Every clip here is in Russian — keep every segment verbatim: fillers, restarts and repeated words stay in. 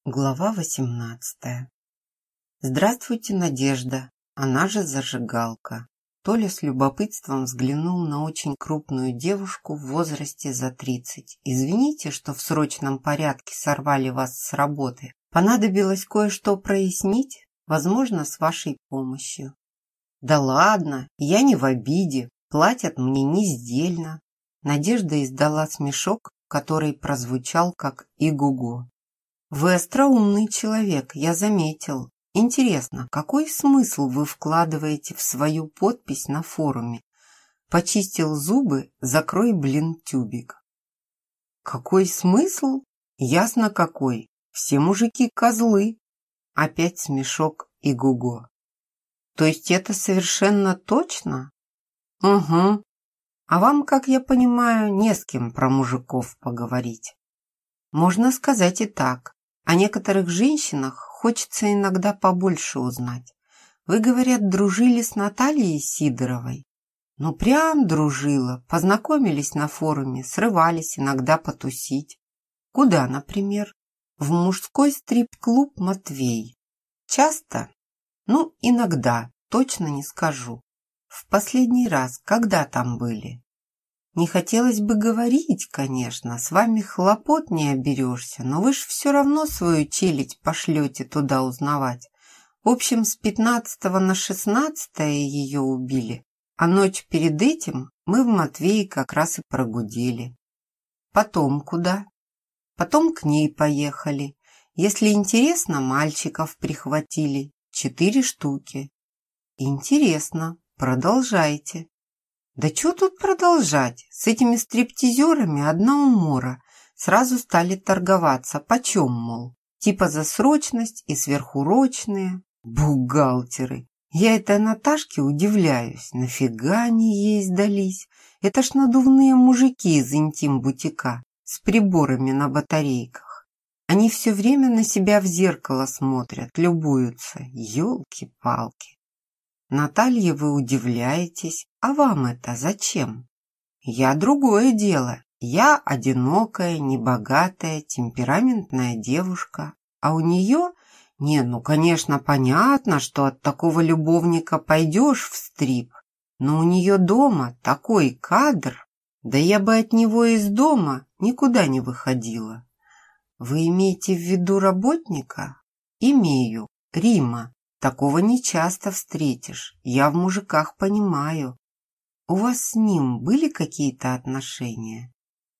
Глава восемнадцатая. Здравствуйте, Надежда, она же зажигалка. Толя с любопытством взглянул на очень крупную девушку в возрасте за тридцать. Извините, что в срочном порядке сорвали вас с работы. Понадобилось кое-что прояснить, возможно, с вашей помощью. Да ладно, я не в обиде, платят мне неиздельно. Надежда издала смешок, который прозвучал как «и-гу-гу». Вы остроумный человек, я заметил. Интересно, какой смысл вы вкладываете в свою подпись на форуме? Почистил зубы, закрой, блин, тюбик. Какой смысл? Ясно какой. Все мужики козлы. Опять смешок и гуго. То есть это совершенно точно? Угу. А вам, как я понимаю, не с кем про мужиков поговорить. Можно сказать и так. О некоторых женщинах хочется иногда побольше узнать. Вы, говорят, дружили с Натальей Сидоровой? Ну, прям дружила. Познакомились на форуме, срывались иногда потусить. Куда, например? В мужской стрип-клуб «Матвей». Часто? Ну, иногда, точно не скажу. В последний раз, когда там были? Не хотелось бы говорить, конечно, с вами хлопот не оберешься, но вы ж все равно свою челядь пошлете туда узнавать. В общем, с пятнадцатого на шестнадцатое ее убили, а ночь перед этим мы в Матвее как раз и прогудели. Потом куда? Потом к ней поехали. Если интересно, мальчиков прихватили. Четыре штуки. Интересно, продолжайте. Да что тут продолжать? С этими стриптизерами одна умора. Сразу стали торговаться. Почем, мол? Типа за срочность и сверхурочные. Бухгалтеры. Я этой Наташке удивляюсь. Нафига они ей сдались? Это ж надувные мужики из интим-бутика с приборами на батарейках. Они все время на себя в зеркало смотрят, любуются. Ёлки-палки. Наталья, вы удивляетесь, а вам это зачем? Я другое дело. Я одинокая, небогатая, темпераментная девушка. А у нее... Не, ну, конечно, понятно, что от такого любовника пойдешь в стрип. Но у нее дома такой кадр. Да я бы от него из дома никуда не выходила. Вы имеете в виду работника? Имею. Рима. Такого не часто встретишь. Я в мужиках понимаю. У вас с ним были какие-то отношения?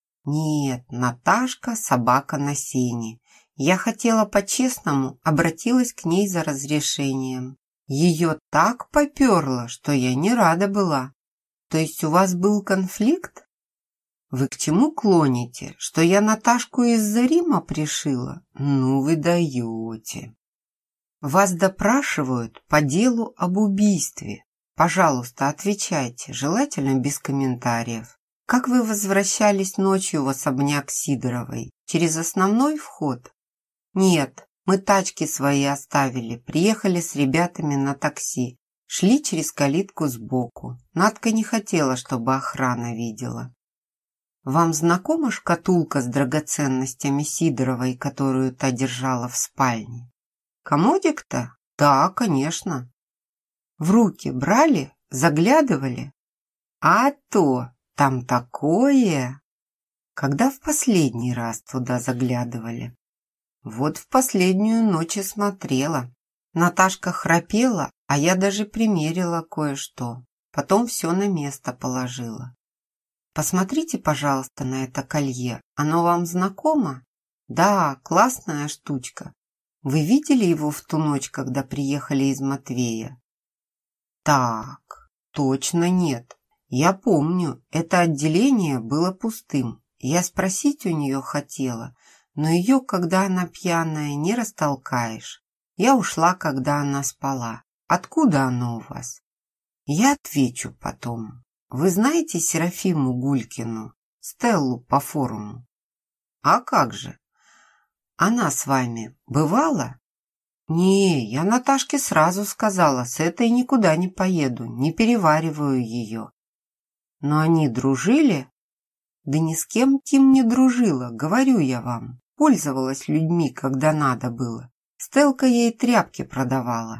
Нет, Наташка – собака на сене. Я хотела по-честному, обратилась к ней за разрешением. Ее так поперло, что я не рада была. То есть у вас был конфликт? Вы к чему клоните? Что я Наташку из-за Рима пришила? Ну вы даете. Вас допрашивают по делу об убийстве. Пожалуйста, отвечайте, желательно без комментариев. Как вы возвращались ночью в особняк Сидоровой? Через основной вход? Нет, мы тачки свои оставили, приехали с ребятами на такси. Шли через калитку сбоку. Надка не хотела, чтобы охрана видела. Вам знакома шкатулка с драгоценностями Сидоровой, которую та держала в спальне? Комодик-то? Да, конечно. В руки брали, заглядывали? А то, там такое! Когда в последний раз туда заглядывали? Вот в последнюю ночь и смотрела. Наташка храпела, а я даже примерила кое-что. Потом все на место положила. Посмотрите, пожалуйста, на это колье. Оно вам знакомо? Да, классная штучка. Вы видели его в ту ночь, когда приехали из Матвея? Так, точно нет. Я помню, это отделение было пустым. Я спросить у нее хотела, но ее, когда она пьяная, не растолкаешь. Я ушла, когда она спала. Откуда оно у вас? Я отвечу потом. Вы знаете Серафиму Гулькину, Стеллу по форуму? А как же? Она с вами бывала? Не, я Наташке сразу сказала, с этой никуда не поеду, не перевариваю ее. Но они дружили? Да ни с кем Тим не дружила, говорю я вам. пользовалась людьми, когда надо было. Стелка ей тряпки продавала.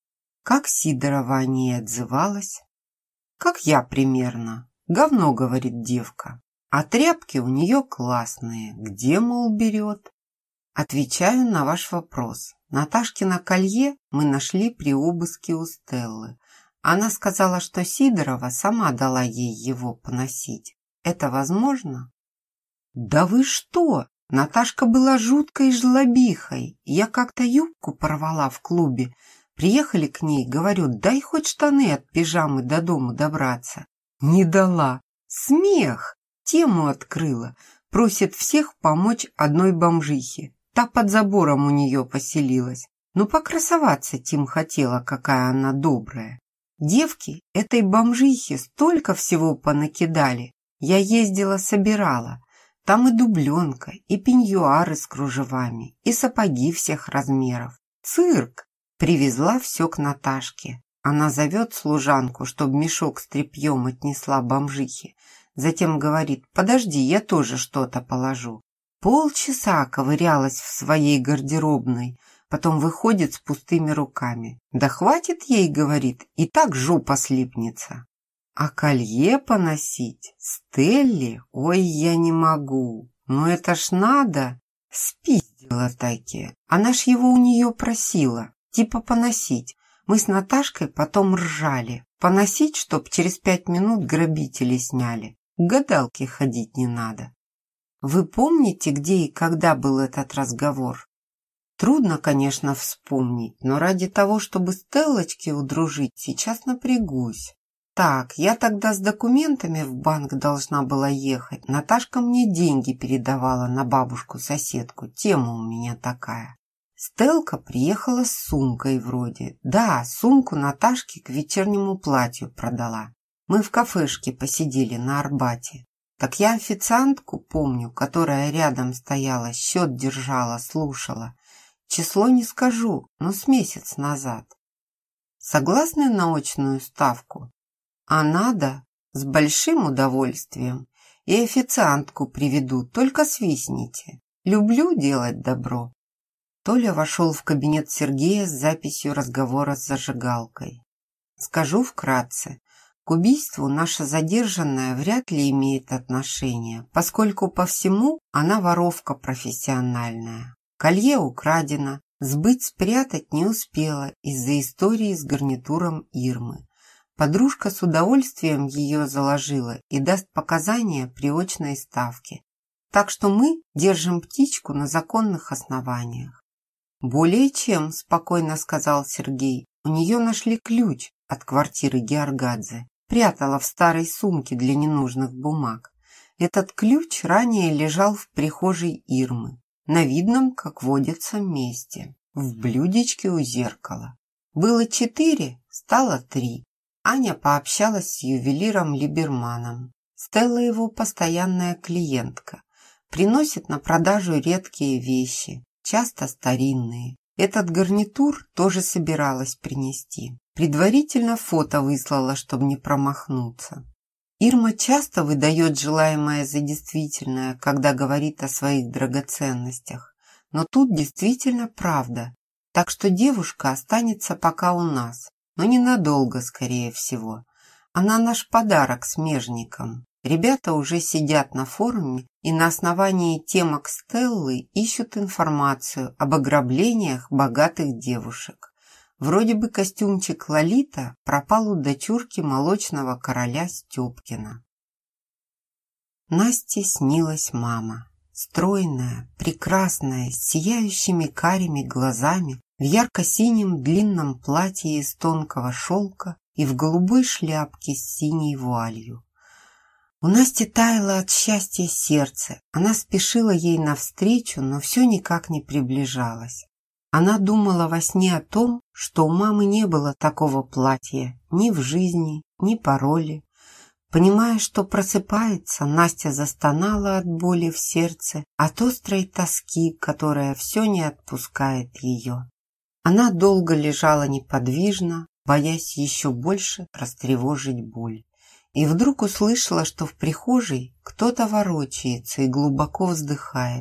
Как Сидорова о ней отзывалась? Как я примерно. Говно, говорит девка. А тряпки у нее классные. Где, мол, берет? Отвечаю на ваш вопрос. Наташкино колье мы нашли при обыске у Стеллы. Она сказала, что Сидорова сама дала ей его поносить. Это возможно? Да вы что? Наташка была жуткой жлобихой. Я как-то юбку порвала в клубе. Приехали к ней, говорю, дай хоть штаны от пижамы до дому добраться. Не дала. Смех. Тему открыла. Просит всех помочь одной бомжихе. Та под забором у нее поселилась. Ну, покрасоваться Тим хотела, какая она добрая. Девки этой бомжихе столько всего понакидали. Я ездила, собирала. Там и дубленка, и пеньюары с кружевами, и сапоги всех размеров. Цирк! Привезла все к Наташке. Она зовет служанку, чтобы мешок с тряпьем отнесла бомжихе. Затем говорит, подожди, я тоже что-то положу. Полчаса ковырялась в своей гардеробной, потом выходит с пустыми руками. Да хватит ей, говорит, и так жопа слипнется. А колье поносить? Стелле? Ой, я не могу. Ну это ж надо. Спиздила таки. Она ж его у нее просила. Типа поносить. Мы с Наташкой потом ржали. Поносить, чтоб через пять минут грабители сняли. К гадалке ходить не надо. Вы помните, где и когда был этот разговор? Трудно, конечно, вспомнить, но ради того, чтобы Стеллочке удружить, сейчас напрягусь. Так, я тогда с документами в банк должна была ехать. Наташка мне деньги передавала на бабушку-соседку. Тема у меня такая. Стелка приехала с сумкой вроде. Да, сумку Наташке к вечернему платью продала. Мы в кафешке посидели на Арбате. Так я официантку помню, которая рядом стояла, счет держала, слушала. Число не скажу, но с месяц назад. Согласны на очную ставку? А надо? С большим удовольствием. И официантку приведу, только свистните. Люблю делать добро. Толя вошел в кабинет Сергея с записью разговора с зажигалкой. Скажу вкратце. К убийству наша задержанная вряд ли имеет отношение, поскольку по всему она воровка профессиональная. Колье украдено, сбыть спрятать не успела из-за истории с гарнитуром Ирмы. Подружка с удовольствием ее заложила и даст показания при очной ставке. Так что мы держим птичку на законных основаниях. «Более чем», – спокойно сказал Сергей, – «у нее нашли ключ от квартиры Георгадзе. Прятала в старой сумке для ненужных бумаг. Этот ключ ранее лежал в прихожей Ирмы, на видном, как водится, месте, в блюдечке у зеркала. Было четыре, стало три. Аня пообщалась с ювелиром Либерманом. Стелла его постоянная клиентка. Приносит на продажу редкие вещи, часто старинные. Этот гарнитур тоже собиралась принести. Предварительно фото выслала, чтобы не промахнуться. Ирма часто выдает желаемое за действительное, когда говорит о своих драгоценностях. Но тут действительно правда. Так что девушка останется пока у нас, но ненадолго, скорее всего. Она наш подарок смежникам. Ребята уже сидят на форуме и на основании темок Стеллы ищут информацию об ограблениях богатых девушек. Вроде бы костюмчик Лолита пропал у дочурки молочного короля Степкина. Насте снилась мама. Стройная, прекрасная, с сияющими карими глазами, в ярко-синем длинном платье из тонкого шелка и в голубой шляпке с синей вуалью. У Насти таяло от счастья сердце. Она спешила ей навстречу, но все никак не приближалась. Она думала во сне о том, что у мамы не было такого платья ни в жизни, ни по роли. Понимая, что просыпается, Настя застонала от боли в сердце, от острой тоски, которая все не отпускает ее. Она долго лежала неподвижно, боясь еще больше растревожить боль. И вдруг услышала, что в прихожей кто-то ворочается и глубоко вздыхает.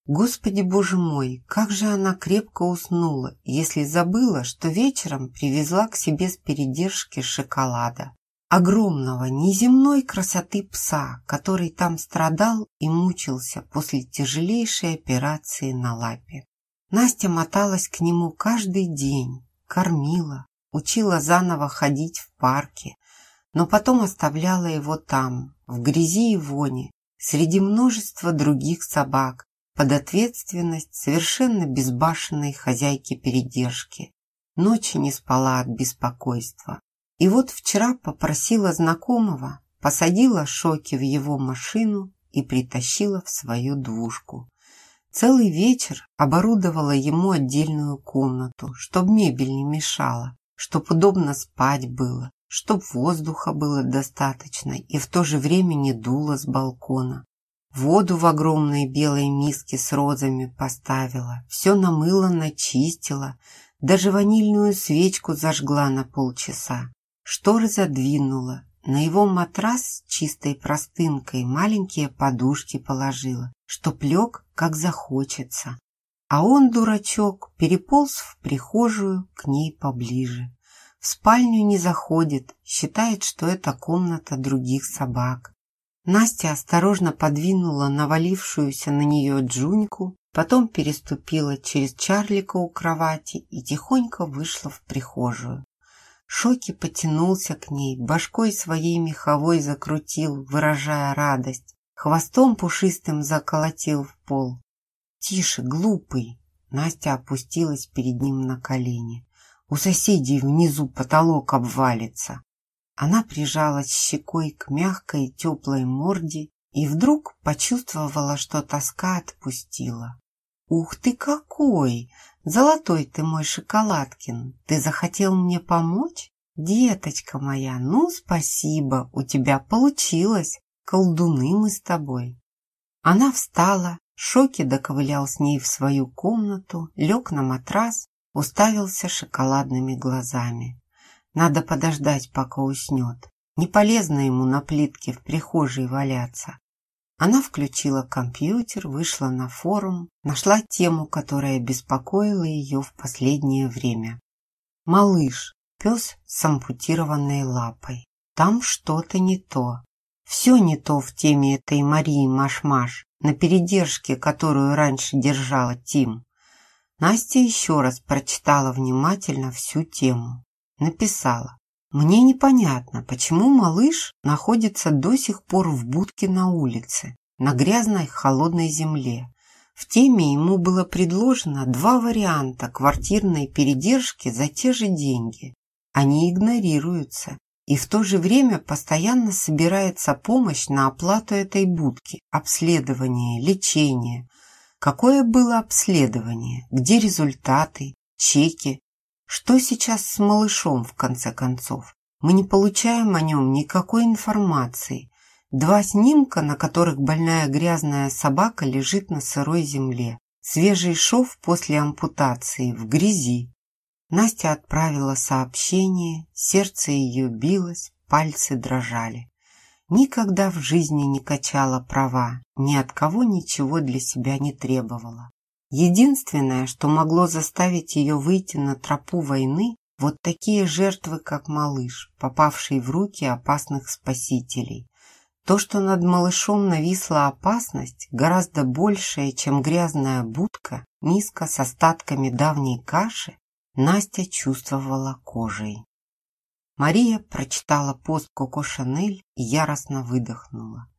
Господи, боже мой, как же она крепко уснула, если забыла, что вечером привезла к себе с передержки шоколада. Огромного, неземной красоты пса, который там страдал и мучился после тяжелейшей операции на лапе. Настя моталась к нему каждый день, кормила, учила заново ходить в парке, но потом оставляла его там, в грязи и воне, среди множества других собак, под ответственность совершенно безбашенной хозяйки передержки. Ночи не спала от беспокойства. И вот вчера попросила знакомого, посадила Шоки в его машину и притащила в свою двушку. Целый вечер оборудовала ему отдельную комнату, чтоб мебель не мешала, чтоб удобно спать было, чтоб воздуха было достаточно и в то же время не дуло с балкона. Воду в огромной белой миске с розами поставила, все намыла, начистила, даже ванильную свечку зажгла на полчаса. Шторы задвинула, на его матрас с чистой простынкой маленькие подушки положила, чтоб лег, как захочется. А он, дурачок, переполз в прихожую к ней поближе. В спальню не заходит, считает, что это комната других собак. Настя осторожно подвинула навалившуюся на нее Джуньку, потом переступила через Чарлика у кровати и тихонько вышла в прихожую. Шоки потянулся к ней, башкой своей меховой закрутил, выражая радость, хвостом пушистым заколотил в пол. «Тише, глупый!» Настя опустилась перед ним на колени. «У соседей внизу потолок обвалится!» Она прижалась щекой к мягкой теплой морде и вдруг почувствовала, что тоска отпустила. «Ух ты какой! Золотой ты мой Шоколадкин! Ты захотел мне помочь? Деточка моя, ну спасибо, у тебя получилось! Колдуны мы с тобой!» Она встала, Шоки доковылял с ней в свою комнату, лег на матрас, уставился шоколадными глазами. Надо подождать, пока уснет. Не полезно ему на плитке в прихожей валяться. Она включила компьютер, вышла на форум, нашла тему, которая беспокоила ее в последнее время. Малыш, пес с ампутированной лапой. Там что-то не то. Все не то в теме этой Марии Маш-Маш, на передержке, которую раньше держала Тим. Настя еще раз прочитала внимательно всю тему. Написала: «Мне непонятно, почему малыш находится до сих пор в будке на улице, на грязной холодной земле. В теме ему было предложено два варианта квартирной передержки за те же деньги. Они игнорируются, и в то же время постоянно собирается помощь на оплату этой будки, обследование, лечение. Какое было обследование? Где результаты? Чеки? Что сейчас с малышом, в конце концов? Мы не получаем о нем никакой информации. Два снимка, на которых больная грязная собака лежит на сырой земле. Свежий шов после ампутации, в грязи». Настя отправила сообщение, сердце ее билось, пальцы дрожали. Никогда в жизни не качала права, ни от кого ничего для себя не требовала. Единственное, что могло заставить ее выйти на тропу войны, вот такие жертвы, как малыш, попавший в руки опасных спасителей. То, что над малышом нависла опасность, гораздо большая, чем грязная будка, миска с остатками давней каши, Настя чувствовала кожей. Мария прочитала пост Коко Шанель и яростно выдохнула.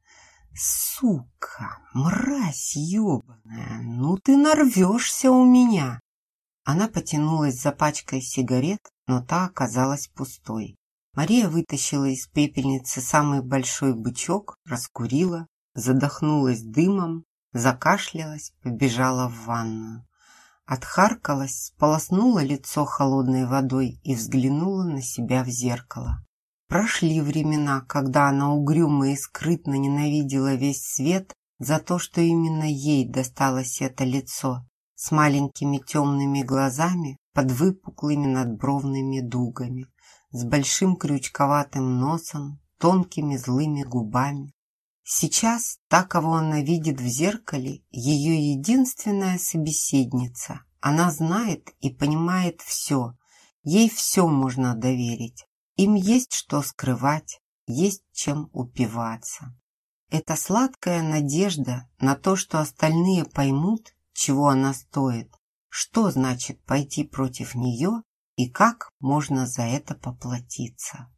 «Сука, мразь ебаная, ну ты нарвешься у меня!» Она потянулась за пачкой сигарет, но та оказалась пустой. Мария вытащила из пепельницы самый большой бычок, раскурила, задохнулась дымом, закашлялась, побежала в ванную. Отхаркалась, сполоснула лицо холодной водой и взглянула на себя в зеркало. Прошли времена, когда она угрюмо и скрытно ненавидела весь свет за то, что именно ей досталось это лицо с маленькими темными глазами под выпуклыми надбровными дугами, с большим крючковатым носом, тонкими злыми губами. Сейчас та, кого она видит в зеркале, ее единственная собеседница. Она знает и понимает все. Ей все можно доверить. Им есть что скрывать, есть чем упиваться. Это сладкая надежда на то, что остальные поймут, чего она стоит, что значит пойти против нее и как можно за это поплатиться.